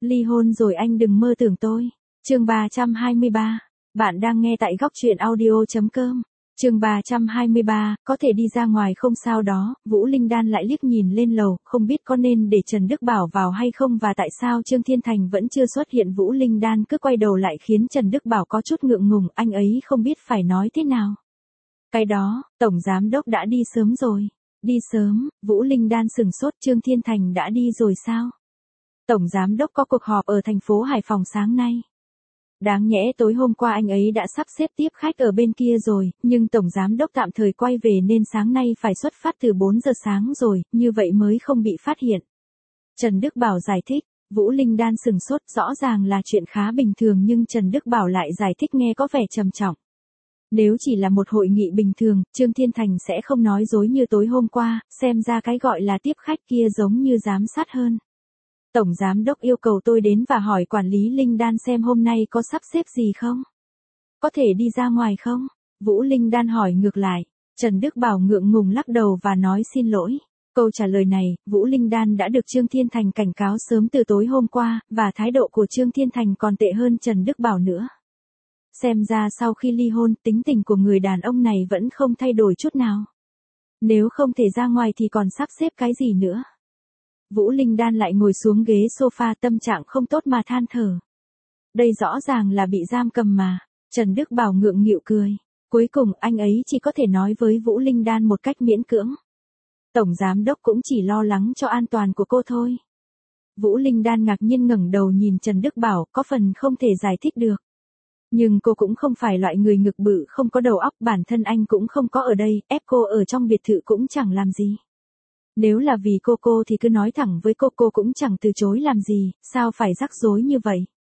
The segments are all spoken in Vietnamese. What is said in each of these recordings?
Ly hôn rồi anh đừng mơ tưởng tôi. Chương 323. Bạn đang nghe tại góc truyện audio.com. Chương 323, có thể đi ra ngoài không sao đó. Vũ Linh Đan lại liếc nhìn lên lầu, không biết có nên để Trần Đức Bảo vào hay không và tại sao Trương Thiên Thành vẫn chưa xuất hiện. Vũ Linh Đan cứ quay đầu lại khiến Trần Đức Bảo có chút ngượng ngùng, anh ấy không biết phải nói thế nào. Cái đó, Tổng Giám Đốc đã đi sớm rồi. Đi sớm, Vũ Linh Đan sửng sốt. Trương Thiên Thành đã đi rồi sao? Tổng Giám Đốc có cuộc họp ở thành phố Hải Phòng sáng nay. Đáng nhẽ tối hôm qua anh ấy đã sắp xếp tiếp khách ở bên kia rồi, nhưng Tổng Giám Đốc tạm thời quay về nên sáng nay phải xuất phát từ 4 giờ sáng rồi, như vậy mới không bị phát hiện. Trần Đức Bảo giải thích. Vũ Linh Đan sửng sốt, rõ ràng là chuyện khá bình thường nhưng Trần Đức Bảo lại giải thích nghe có vẻ trầm trọng. Nếu chỉ là một hội nghị bình thường, Trương Thiên Thành sẽ không nói dối như tối hôm qua, xem ra cái gọi là tiếp khách kia giống như giám sát hơn. Tổng Giám Đốc yêu cầu tôi đến và hỏi quản lý Linh Đan xem hôm nay có sắp xếp gì không? Có thể đi ra ngoài không? Vũ Linh Đan hỏi ngược lại. Trần Đức Bảo ngượng ngùng lắc đầu và nói xin lỗi. Câu trả lời này, Vũ Linh Đan đã được Trương Thiên Thành cảnh cáo sớm từ tối hôm qua, và thái độ của Trương Thiên Thành còn tệ hơn Trần Đức Bảo nữa. Xem ra sau khi ly hôn, tính tình của người đàn ông này vẫn không thay đổi chút nào. Nếu không thể ra ngoài thì còn sắp xếp cái gì nữa? Vũ Linh Đan lại ngồi xuống ghế sofa, tâm trạng không tốt mà than thở. Đây rõ ràng là bị giam cầm mà. Trần Đức Bảo ngượng nghịu cười. Cuối cùng anh ấy chỉ có thể nói với Vũ Linh Đan một cách miễn cưỡng. Tổng Giám Đốc cũng chỉ lo lắng cho an toàn của cô thôi. Vũ Linh Đan ngạc nhiên ngẩng đầu nhìn Trần Đức Bảo, có phần không thể giải thích được. Nhưng cô cũng không phải loại người ngực bự không có đầu óc, bản thân anh cũng không có ở đây, ép cô ở trong biệt thự cũng chẳng làm gì. Nếu là vì cô thì cứ nói thẳng với cô cũng chẳng từ chối làm gì, sao phải rắc rối như vậy.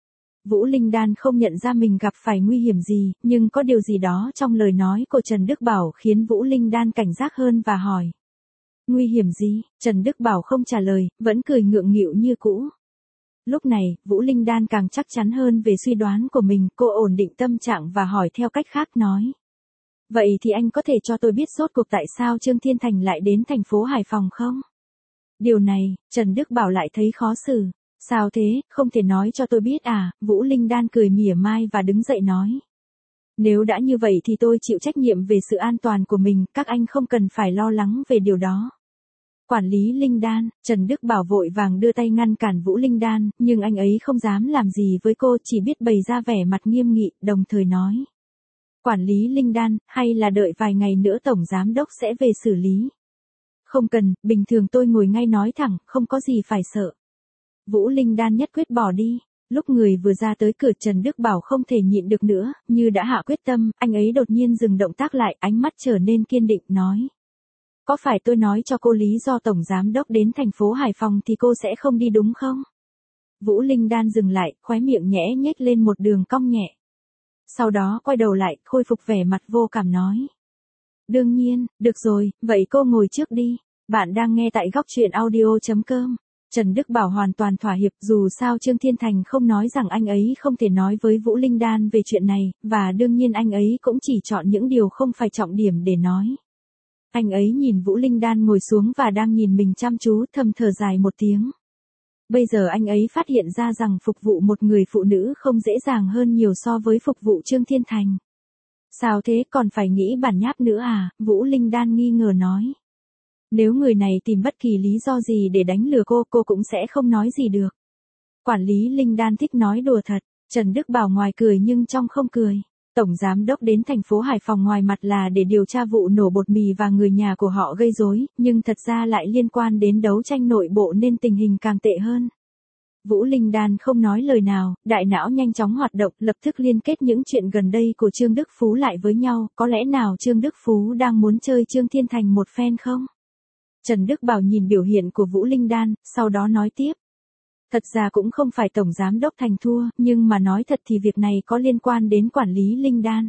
Vũ Linh Đan không nhận ra mình gặp phải nguy hiểm gì, nhưng có điều gì đó trong lời nói của Trần Đức Bảo khiến Vũ Linh Đan cảnh giác hơn và hỏi. Nguy hiểm gì? Trần Đức Bảo không trả lời, vẫn cười ngượng nghịu như cũ. Lúc này, Vũ Linh Đan càng chắc chắn hơn về suy đoán của mình, cô ổn định tâm trạng và hỏi theo cách khác nói. Vậy thì anh có thể cho tôi biết rốt cuộc tại sao Trương Thiên Thành lại đến thành phố Hải Phòng không? Điều này, Trần Đức Bảo lại thấy khó xử. Sao thế, không thể nói cho tôi biết à? Vũ Linh Đan cười mỉa mai và đứng dậy nói. Nếu đã như vậy thì tôi chịu trách nhiệm về sự an toàn của mình, các anh không cần phải lo lắng về điều đó. Quản lý Linh Đan, Trần Đức Bảo vội vàng đưa tay ngăn cản Vũ Linh Đan, nhưng anh ấy không dám làm gì với cô, chỉ biết bày ra vẻ mặt nghiêm nghị, đồng thời nói. Quản lý Linh Đan, hay là đợi vài ngày nữa Tổng Giám Đốc sẽ về xử lý. Không cần, bình thường tôi ngồi ngay nói thẳng, không có gì phải sợ. Vũ Linh Đan nhất quyết bỏ đi. Lúc người vừa ra tới cửa, Trần Đức Bảo không thể nhịn được nữa, như đã hạ quyết tâm, anh ấy đột nhiên dừng động tác lại, ánh mắt trở nên kiên định, nói. Có phải tôi nói cho cô lý do Tổng Giám Đốc đến thành phố Hải Phòng thì cô sẽ không đi đúng không? Vũ Linh Đan dừng lại, khóe miệng nhẽ nhếch lên một đường cong nhẹ. Sau đó quay đầu lại, khôi phục vẻ mặt vô cảm nói. Đương nhiên, được rồi, vậy cô ngồi trước đi. Bạn đang nghe tại góc truyện audio.com. Trần Đức Bảo hoàn toàn thỏa hiệp, dù sao Trương Thiên Thành không nói rằng anh ấy không thể nói với Vũ Linh Đan về chuyện này, và đương nhiên anh ấy cũng chỉ chọn những điều không phải trọng điểm để nói. Anh ấy nhìn Vũ Linh Đan ngồi xuống và đang nhìn mình chăm chú, thầm thở dài một tiếng. Bây giờ anh ấy phát hiện ra rằng phục vụ một người phụ nữ không dễ dàng hơn nhiều so với phục vụ Trương Thiên Thành. Sao thế, còn phải nghĩ bản nháp nữa à? Vũ Linh Đan nghi ngờ nói. Nếu người này tìm bất kỳ lý do gì để đánh lừa cô cũng sẽ không nói gì được. Quản lý Linh Đan thích nói đùa thật. Trần Đức Bảo ngoài cười nhưng trong không cười. Tổng Giám Đốc đến thành phố Hải Phòng ngoài mặt là để điều tra vụ nổ bột mì và người nhà của họ gây rối, nhưng thật ra lại liên quan đến đấu tranh nội bộ nên tình hình càng tệ hơn. Vũ Linh Đan không nói lời nào, đại não nhanh chóng hoạt động, lập tức liên kết những chuyện gần đây của Trương Đức Phú lại với nhau, có lẽ nào Trương Đức Phú đang muốn chơi Trương Thiên Thành một phen không? Trần Đức Bảo nhìn biểu hiện của Vũ Linh Đan, sau đó nói tiếp. Thật ra cũng không phải Tổng Giám Đốc Thành thua, nhưng mà nói thật thì việc này có liên quan đến quản lý Linh Đan.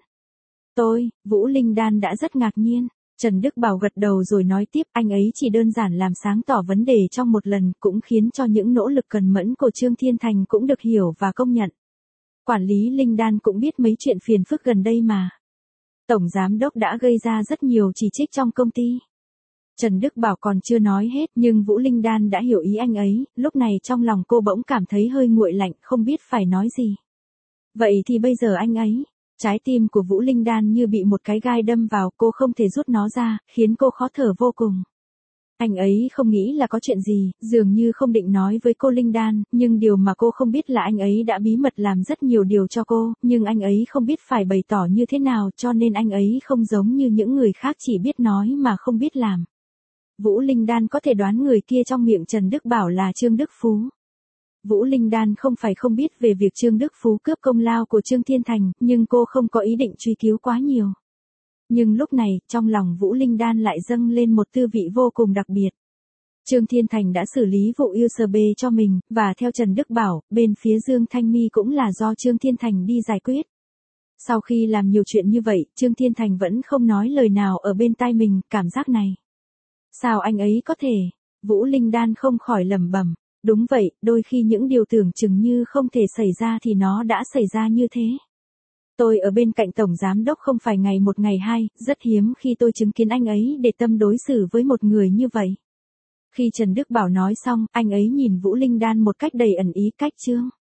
Vũ Linh Đan đã rất ngạc nhiên. Trần Đức Bảo gật đầu rồi nói tiếp, anh ấy chỉ đơn giản làm sáng tỏ vấn đề trong một lần, cũng khiến cho những nỗ lực cần mẫn của Trương Thiên Thành cũng được hiểu và công nhận. Quản lý Linh Đan cũng biết mấy chuyện phiền phức gần đây mà. Tổng Giám Đốc đã gây ra rất nhiều chỉ trích trong công ty. Trần Đức Bảo còn chưa nói hết nhưng Vũ Linh Đan đã hiểu ý anh ấy, lúc này trong lòng cô bỗng cảm thấy hơi nguội lạnh, không biết phải nói gì. Vậy thì bây giờ anh ấy, trái tim của Vũ Linh Đan như bị một cái gai đâm vào, cô không thể rút nó ra, khiến cô khó thở vô cùng. Anh ấy không nghĩ là có chuyện gì, dường như không định nói với cô Linh Đan, nhưng điều mà cô không biết là anh ấy đã bí mật làm rất nhiều điều cho cô, nhưng anh ấy không biết phải bày tỏ như thế nào cho nên anh ấy không giống như những người khác chỉ biết nói mà không biết làm. Vũ Linh Đan có thể đoán người kia trong miệng Trần Đức Bảo là Trương Đức Phú. Vũ Linh Đan không phải không biết về việc Trương Đức Phú cướp công lao của Trương Thiên Thành, nhưng cô không có ý định truy cứu quá nhiều. Nhưng lúc này, trong lòng Vũ Linh Đan lại dâng lên một tư vị vô cùng đặc biệt. Trương Thiên Thành đã xử lý vụ USB cho mình, và theo Trần Đức Bảo, bên phía Dương Thanh My cũng là do Trương Thiên Thành đi giải quyết. Sau khi làm nhiều chuyện như vậy, Trương Thiên Thành vẫn không nói lời nào ở bên tai mình, cảm giác này. Sao anh ấy có thể? Vũ Linh Đan không khỏi lẩm bẩm. Đúng vậy, đôi khi những điều tưởng chừng như không thể xảy ra thì nó đã xảy ra như thế. Tôi ở bên cạnh Tổng Giám Đốc không phải ngày một ngày hai, rất hiếm khi tôi chứng kiến anh ấy để tâm đối xử với một người như vậy. Khi Trần Đức Bảo nói xong, anh ấy nhìn Vũ Linh Đan một cách đầy ẩn ý cách chương.